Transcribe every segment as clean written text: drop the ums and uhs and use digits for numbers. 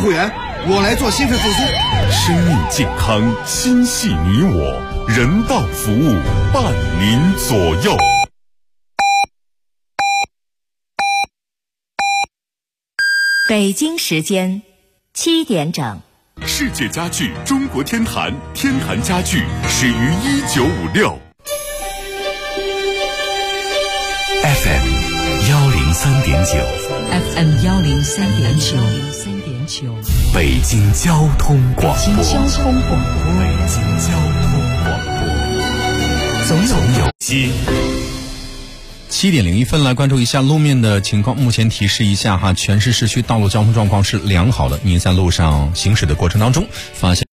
会员，我来做心肺复苏。 生命健康，心系你我，人道服务伴您左右。 北京时间7点整。 世界家具中国天坛，天坛家具始于1956。FM 103.9，FM 103.9， 北京交通广播， 北京交通广播，总有心。 7点01分，来关注一下路面的情况。目前提示一下哈，全市市区道路交通状况是良好的。您在路上行驶的过程当中，发现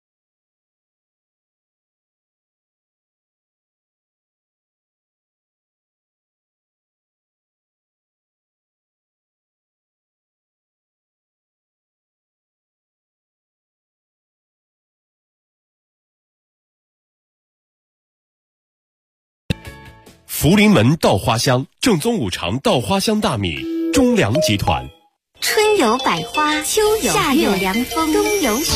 福临门稻花香，正宗五常稻花香大米，中粮集团。 春有百花，秋有月，夏有凉风，冬有雪。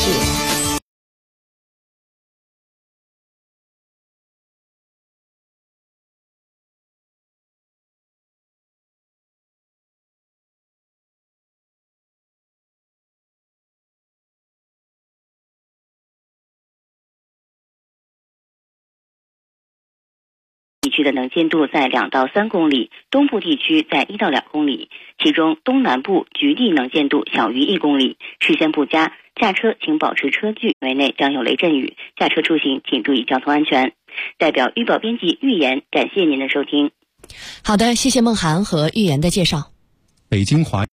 地区的能见度在2到3公里，东部地区在1到2公里，其中东南部局地能见度小于1公里，视线不佳，驾车请保持车距，范围内将有雷阵雨，驾车出行请注意交通安全。代表预报编辑预言，感谢您的收听。 好的，谢谢孟涵和预言的介绍。 北京华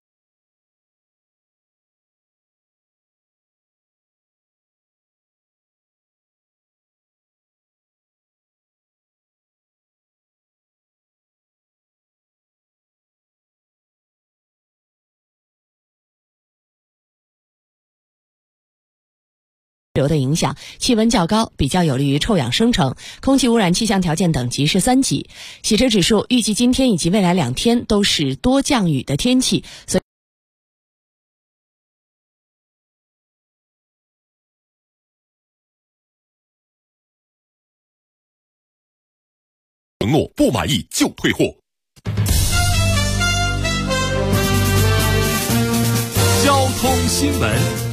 流的影响，气温较高，比较有利于臭氧生成，空气污染气象条件等级是3级。洗车指数预计今天以及未来2天都是多降雨的天气，所以承诺不满意就退货。交通新闻。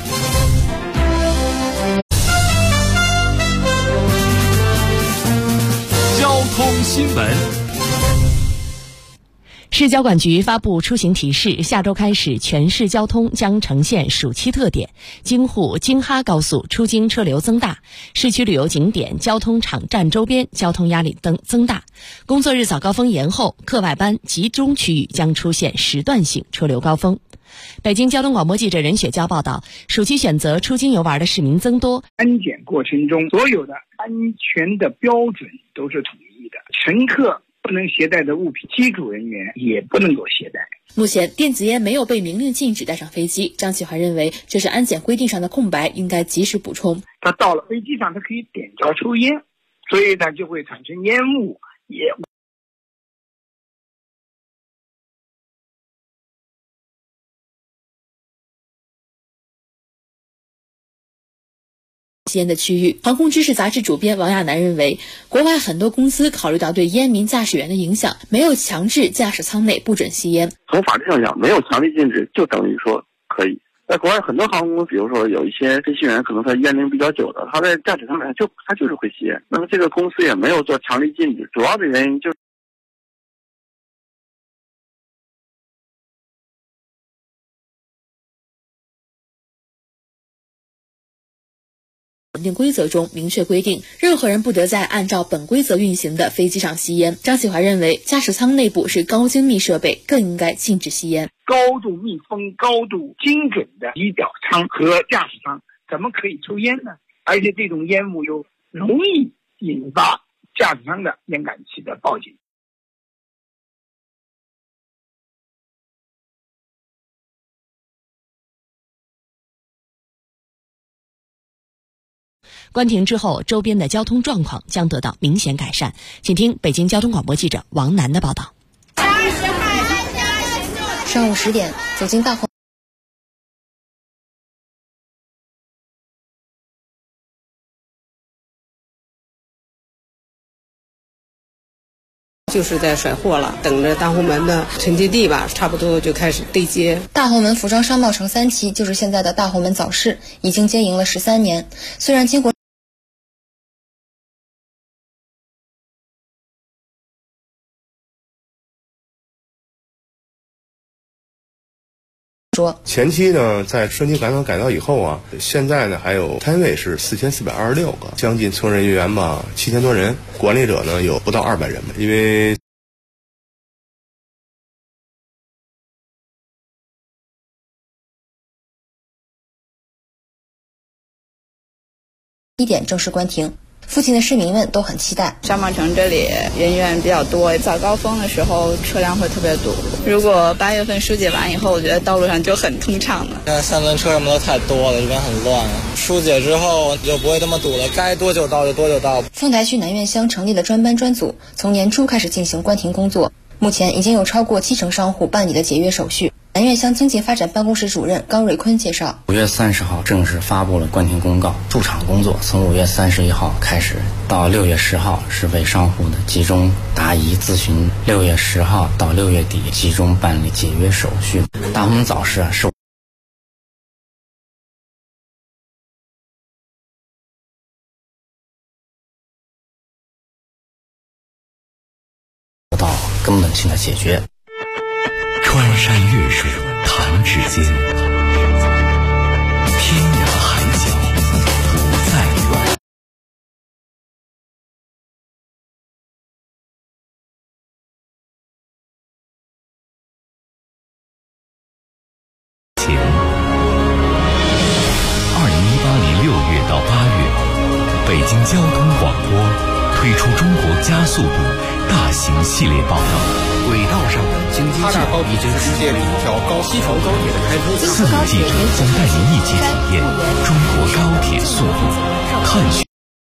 交通新闻。 市交管局发布出行提示，下周开始全市交通将呈现暑期特点，京沪京哈高速出京车流增大，市区旅游景点、交通场站周边交通压力增大，工作日早高峰延后，课外班集中区域将出现时段性车流高峰。北京交通广播记者任雪娇报道，暑期选择出京游玩的市民增多， 安检过程中所有的安全的标准都是统一的，乘客不能携带的物品，机组人员也不能够携带。 目前电子烟没有被明令禁止带上飞机，张启华认为这是安检规定上的空白，应该及时补充。 他到了飞机上，他可以点着抽烟，所以呢就会产生烟雾，也吸烟的区域。航空知识杂志主编王亚楠认为，国外很多公司考虑到对烟民驾驶员的影响，没有强制驾驶舱内不准吸烟。 从法律上讲，没有强力禁止就等于说可以。在国外很多航空公司，比如说有一些飞行员可能他烟龄比较久的，他在驾驶舱里他就是会吸烟，那么这个公司也没有做强力禁止，主要的原因就是稳定规则中明确规定，任何人不得在按照本规则运行的飞机上吸烟。张启华认为，驾驶舱内部是高精密设备，更应该禁止吸烟。 高度密封、高度精准的仪表舱和驾驶舱怎么可以抽烟呢？而且这种烟雾又容易引发驾驶舱的烟感器的报警。 关停之后，周边的交通状况将得到明显改善。请听北京交通广播记者王楠的报道。 上午10点，走进大红就是在甩货了，等着大红门的承接地吧，差不多就开始对接。 大红门服装商贸城3期，就是现在的大红门早市，已经经营了13年。虽然经过前期呢，在顺清改造以后啊，现在呢还有摊位是4426个，将近从业人员吧7000多人，管理者呢有不到200人，因为 1点正式关停。附近的市民们都很期待。 商贸城这里人员比较多，早高峰的时候车辆会特别堵。如果8月份疏解完以后，我觉得道路上就很通畅了。 现在三轮车什么的太多了，这边很乱。疏解之后就不会这么堵了，该多久到就多久到。 丰台区南苑乡成立了专班专组，从年初开始进行关停工作。目前已经有超过70%商户办理了解约手续。南苑乡经济发展办公室主任高瑞坤介绍 ，5月30号正式发布了关停公告，驻场工作从5月31号开始，到6月10号是为商户的集中答疑咨询，6月10号到6月底集中办理解约手续。大红门早市是到根本性的解决。 穿山越水弹指间，天涯海角不再远。2018年6月到8月，北京交通广播推出中国加速度大型系列报道。轨道上的经济计划已经实现了一条西成高铁的开通。4个记者将带您一起体验中国高铁速度，探寻。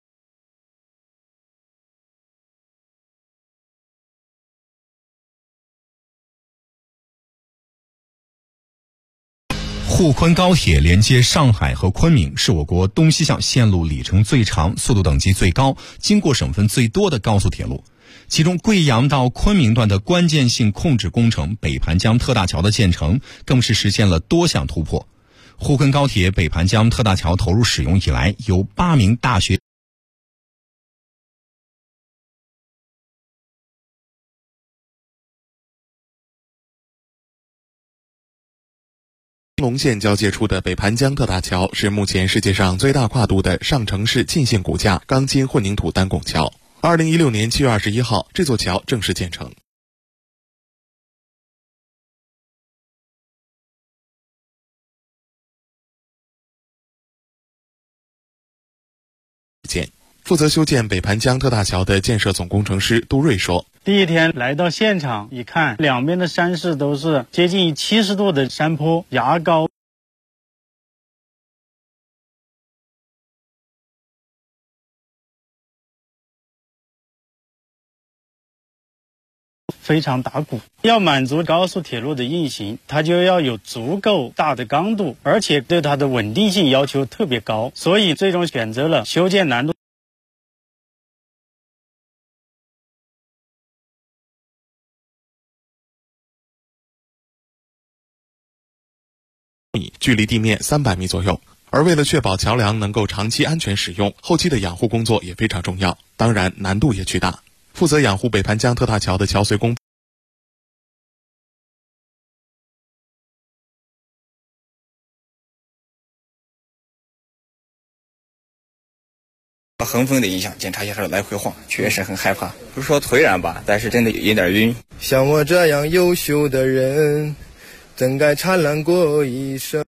沪昆高铁连接上海和昆明，是我国东西向线路里程最长、速度等级最高、经过省份最多的高速铁路。其中贵阳到昆明段的关键性控制工程北盘江特大桥的建成，更是实现了多项突破。沪昆高铁北盘江特大桥投入使用以来，由8名大学龙县交界处的北盘江特大桥是目前世界上最大跨度的上城市进线骨架钢筋混凝土单拱桥。2016年7月21号，这座桥正式建成。负责修建北盘江特大桥的建设总工程师杜瑞说：“ 第一天来到现场一看，两边的山势都是接近70度的山坡，崖高。非常打鼓，要满足高速铁路的运行，它就要有足够大的刚度，而且对它的稳定性要求特别高，所以最终选择了修建难度距离地面300米左右。而为了确保桥梁能够长期安全使用，后期的养护工作也非常重要，当然难度也巨大。负责养护北盘江特大桥的桥随工横风的影响，检查一下它来回晃，确实很害怕。不是说颓然吧，但是真的有点晕。 像我这样优秀的人，怎该灿烂过一生？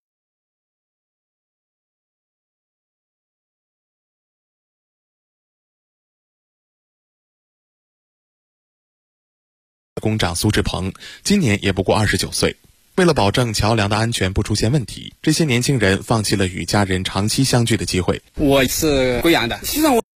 工长苏志鹏今年也不过29岁。为了保证桥梁的安全不出现问题，这些年轻人放弃了与家人长期相聚的机会。 我是贵阳的，实际上我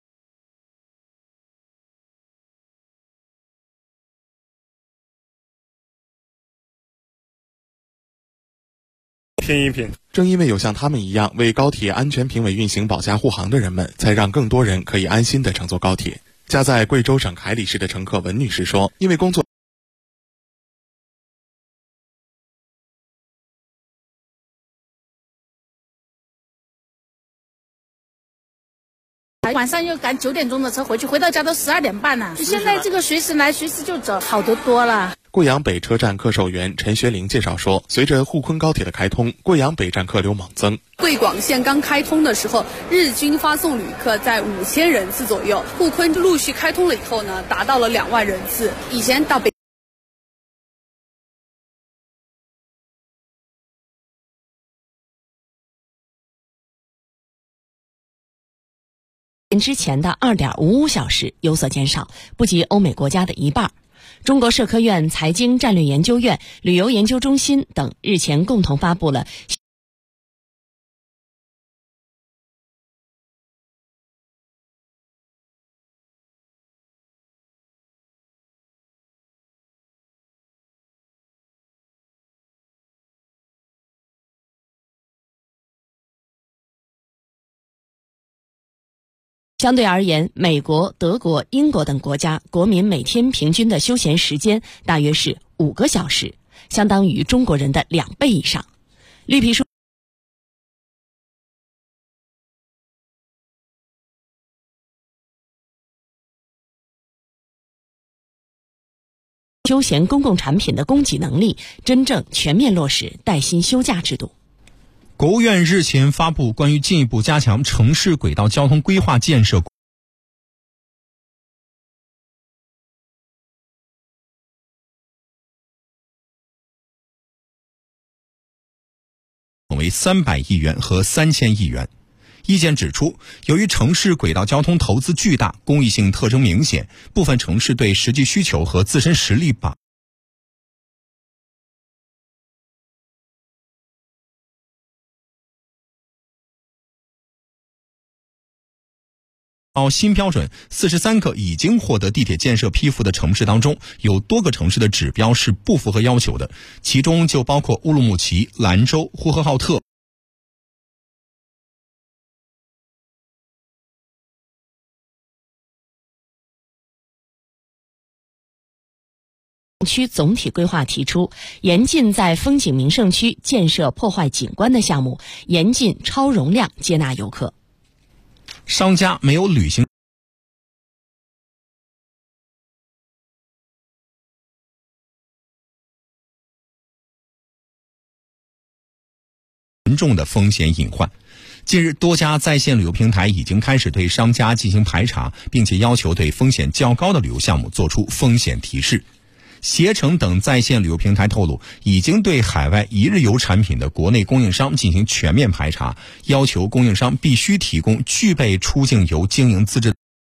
拼一拼。正因为有像他们一样为高铁安全评委运行保驾护航的人们，才让更多人可以安心地乘坐高铁。 家在贵州省海里市的乘客文女士说，因为工作晚上又赶9点钟的车回去，回到家都12点半了。现在这个随时来随时就走，好得多了。 贵阳北车站客售员陈学玲介绍说，随着沪昆高铁的开通，贵阳北站客流猛增。 贵广线刚开通的时候，日均发送旅客在5000人次左右，沪昆陆续开通了以后呢，达到了2万人次。以前到北之前的2.55小时有所减少，不及欧美国家的一半。中国社科院财经战略研究院、旅游研究中心等日前共同发布了相对而言，美国、德国、英国等国家国民每天平均的休闲时间大约是5个小时，相当于中国人的2倍以上。绿皮书休闲公共产品的供给能力，真正全面落实带薪休假制度。 国务院日前发布关于进一步加强城市轨道交通规划建设为300亿元和3000亿元。意见指出，由于城市轨道交通投资巨大，公益性特征明显，部分城市对实际需求和自身实力新标准43个已经获得地铁建设批复的城市当中，有多个城市的指标是不符合要求的，其中就包括乌鲁木齐、兰州、呼和浩特。 区总体规划提出，严禁在风景名胜区建设破坏景观的项目，严禁超容量接纳游客。 商家没有履行严重的风险隐患。近日，多家在线旅游平台已经开始对商家进行排查，并且要求对风险较高的旅游项目做出风险提示。携程等在线旅游平台透露，已经对海外一日游产品的国内供应商进行全面排查，要求供应商必须提供具备出境游经营资质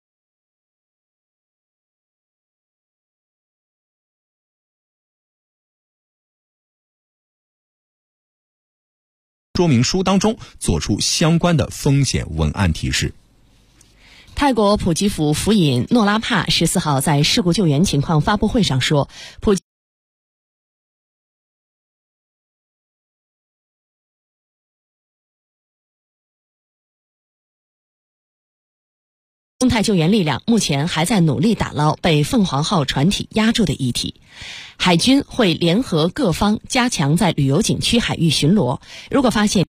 说明书当中做出相关的风险文案提示。 泰国普吉府府尹诺拉帕14号在事故救援情况发布会上说，中泰救援力量目前还在努力打捞被凤凰号船体压住的遗体，海军会联合各方加强在旅游景区海域巡逻，如果发现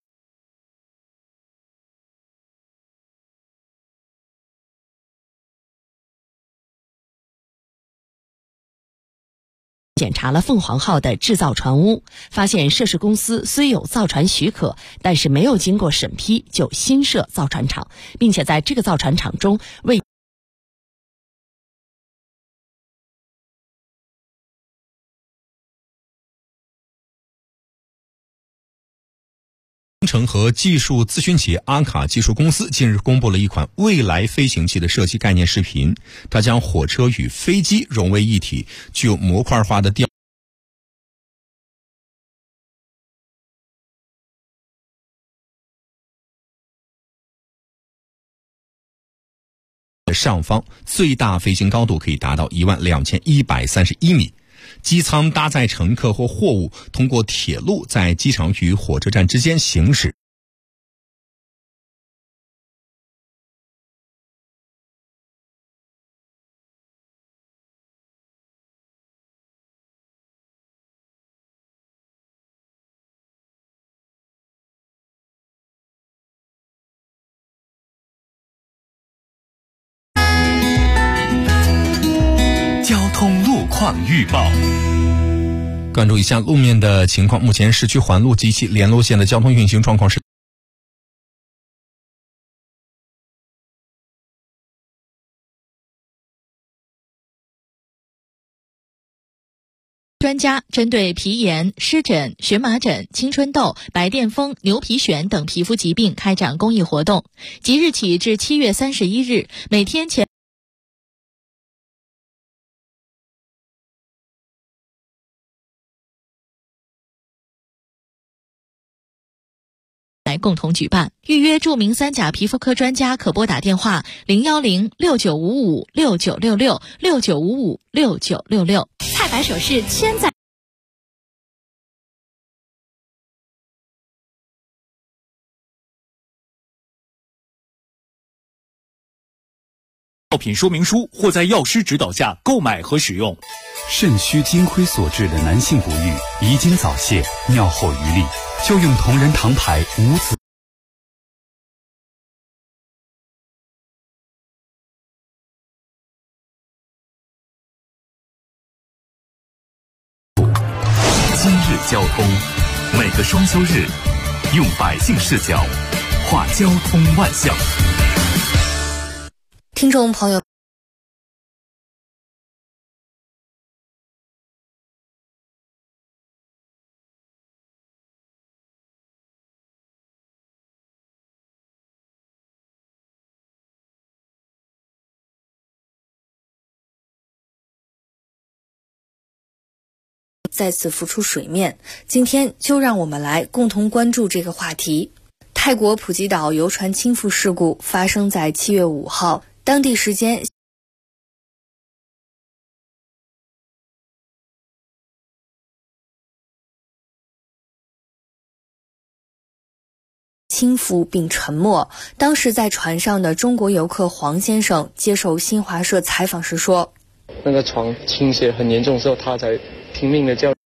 检查了凤凰号的制造船坞，发现涉事公司虽有造船许可，但是没有经过审批就新设造船厂，并且在这个造船厂中为工程和技术咨询企业阿卡技术公司近日公布了一款未来飞行器的设计概念视频，它将火车与飞机融为一体，具有模块化的上方，最大飞行高度可以达到12131米。机舱搭载乘客或货物，通过铁路在机场与火车站之间行驶。 通路况预报。 关注一下路面的情况，目前市区环路及其联络线的交通运行状况是。 专家针对皮炎、湿疹、荨麻疹、青春痘、白癜风、牛皮癣等皮肤疾病开展公益活动，即日起至7月31日，每天前来共同举办。预约著名三甲皮肤科专家可拨打电话010-6955-6966 菜百首饰千载。 药品说明书或在药师指导下购买和使用。肾虚金亏所致的男性不育、遗精早泄、尿后余力，就用同仁堂牌无籽今日交通，每个双休日，用百姓视角话交通万象。 听众朋友，再次浮出水面，今天就让我们来共同关注这个话题。泰国普吉岛游船倾覆事故发生在7月5号，当地时间倾覆并沉没。当时在船上的中国游客黄先生接受新华社采访时说， 那个床倾斜很严重的时候，他才拼命的叫。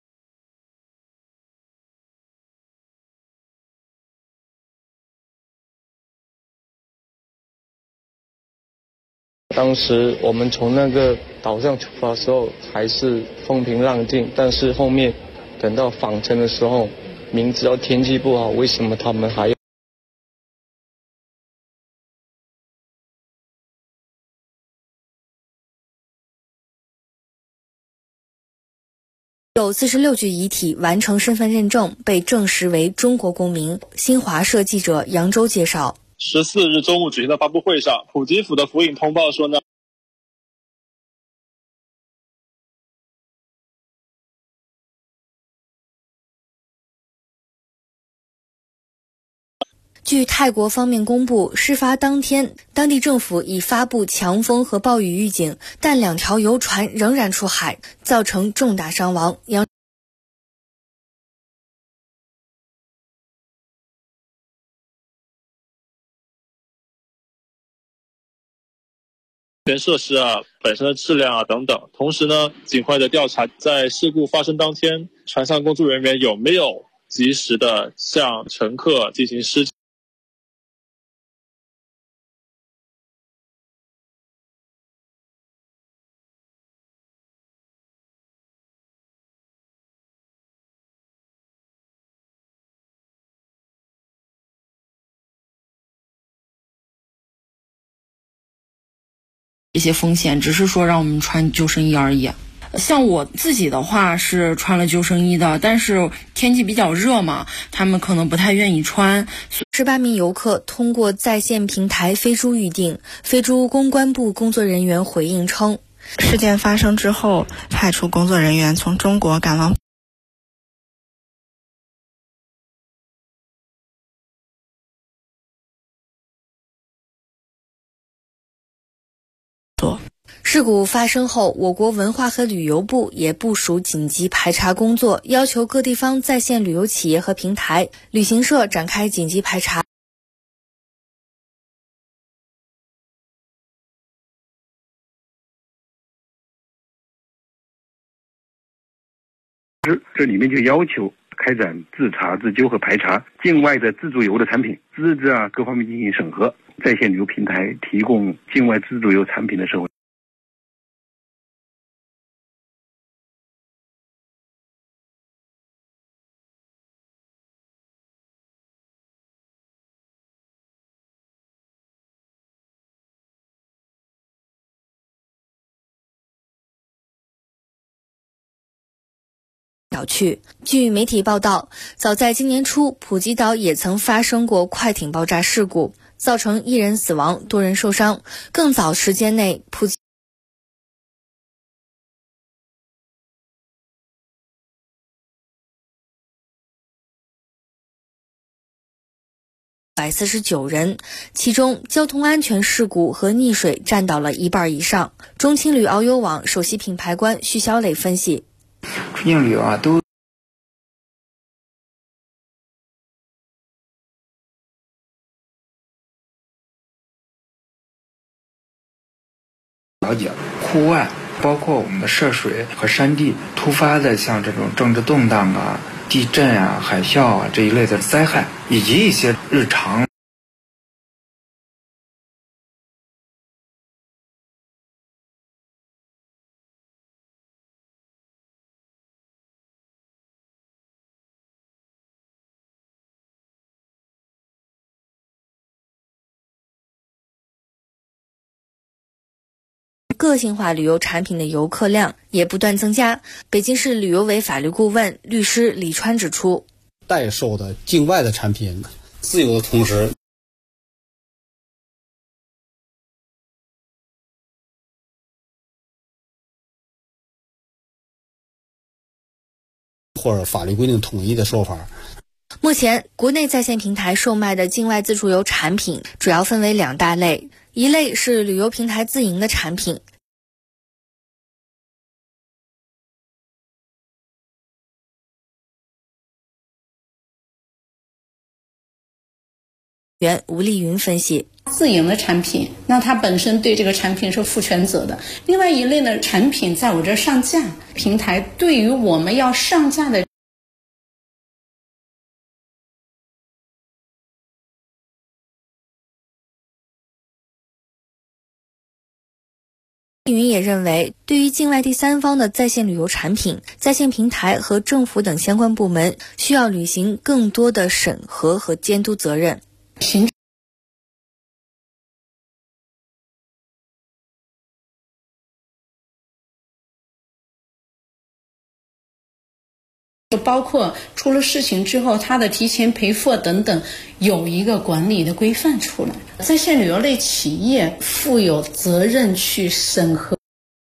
当时我们从那个岛上出发的时候还是风平浪静，但是后面等到返程的时候，明知道天气不好，为什么他们还要有46具遗体完成身份认证，被证实为中国公民。新华社记者扬州介绍 ，14日中午举行的发布会上，普吉府的府尹通报说呢， 据泰国方面公布，事发当天，当地政府已发布强风和暴雨预警，但2条游船仍然出海，造成重大伤亡。 设施本身的质量等等。同时呢，尽快的调查在事故发生当天，船上工作人员有没有及时的向乘客进行施救。 这些风险只是说让我们穿救生衣而已。像我自己的话是穿了救生衣的，但是天气比较热嘛，他们可能不太愿意穿。 18名游客通过在线平台飞猪预订，飞猪公关部工作人员回应称， 事件发生之后，派出工作人员从中国赶往事故发生后，我国文化和旅游部也部署紧急排查工作，要求各地方在线旅游企业和平台、旅行社展开紧急排查。 这里面就要求开展自查、自纠和排查境外的自助游的产品资质各方面进行审核，在线旅游平台提供境外自助游产品的时候小区。据媒体报道，早在今年初，普吉岛也曾发生过快艇爆炸事故，造成1人死亡，多人受伤。更早时间内，普吉149人，其中交通安全事故和溺水占到了1半以上。中青旅遨游网首席品牌官徐小磊分析， 出境旅游都了解户外，包括我们的涉水和山地突发的像这种政治动荡啊、地震啊、海啸啊这一类的灾害，以及一些日常个性化旅游产品的游客量也不断增加。北京市旅游委法律顾问、律师李川指出， 代售的境外的产品自由的同时，或者法律规定统一的说法。 目前国内在线平台售卖的境外自助游产品主要分为2大类，一类是旅游平台自营的产品，原吴丽云分析， 自营的产品，那它本身对这个产品是负全责的。另外一类呢，产品在我这上架，平台对于我们要上架的云也认为，对于境外第三方的在线旅游产品，在线平台和政府等相关部门需要履行更多的审核和监督责任。 包括出了事情之后，它的提前赔付等等，有一个管理的规范出来。在线旅游类企业负有责任去审核。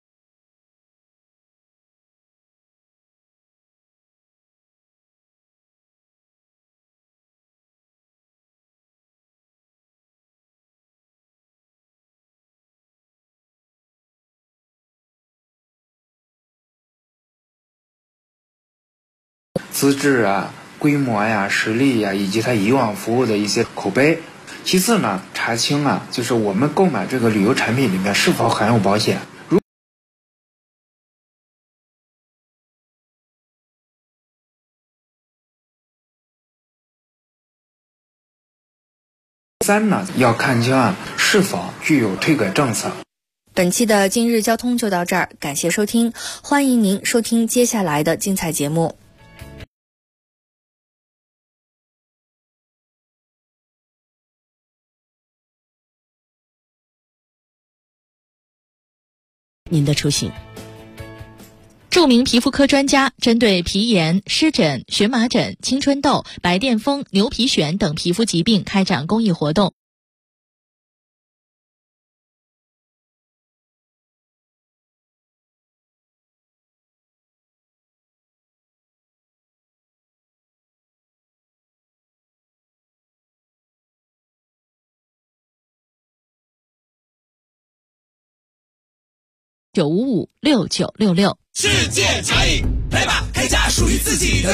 资质啊、规模呀、实力呀，以及它以往服务的一些口碑。其次呢，查清啊，就是我们购买这个旅游产品里面是否含有保险。3呢，要看清啊是否具有退改政策。 本期的今日交通就到这儿，感谢收听，欢迎您收听接下来的精彩节目。 您的出行。著名皮肤科专家针对皮炎、湿疹、荨麻疹、青春痘、白癜风、牛皮癣等皮肤疾病开展公益活动。9556966。 世界茶饮，来吧，开家属于自己的。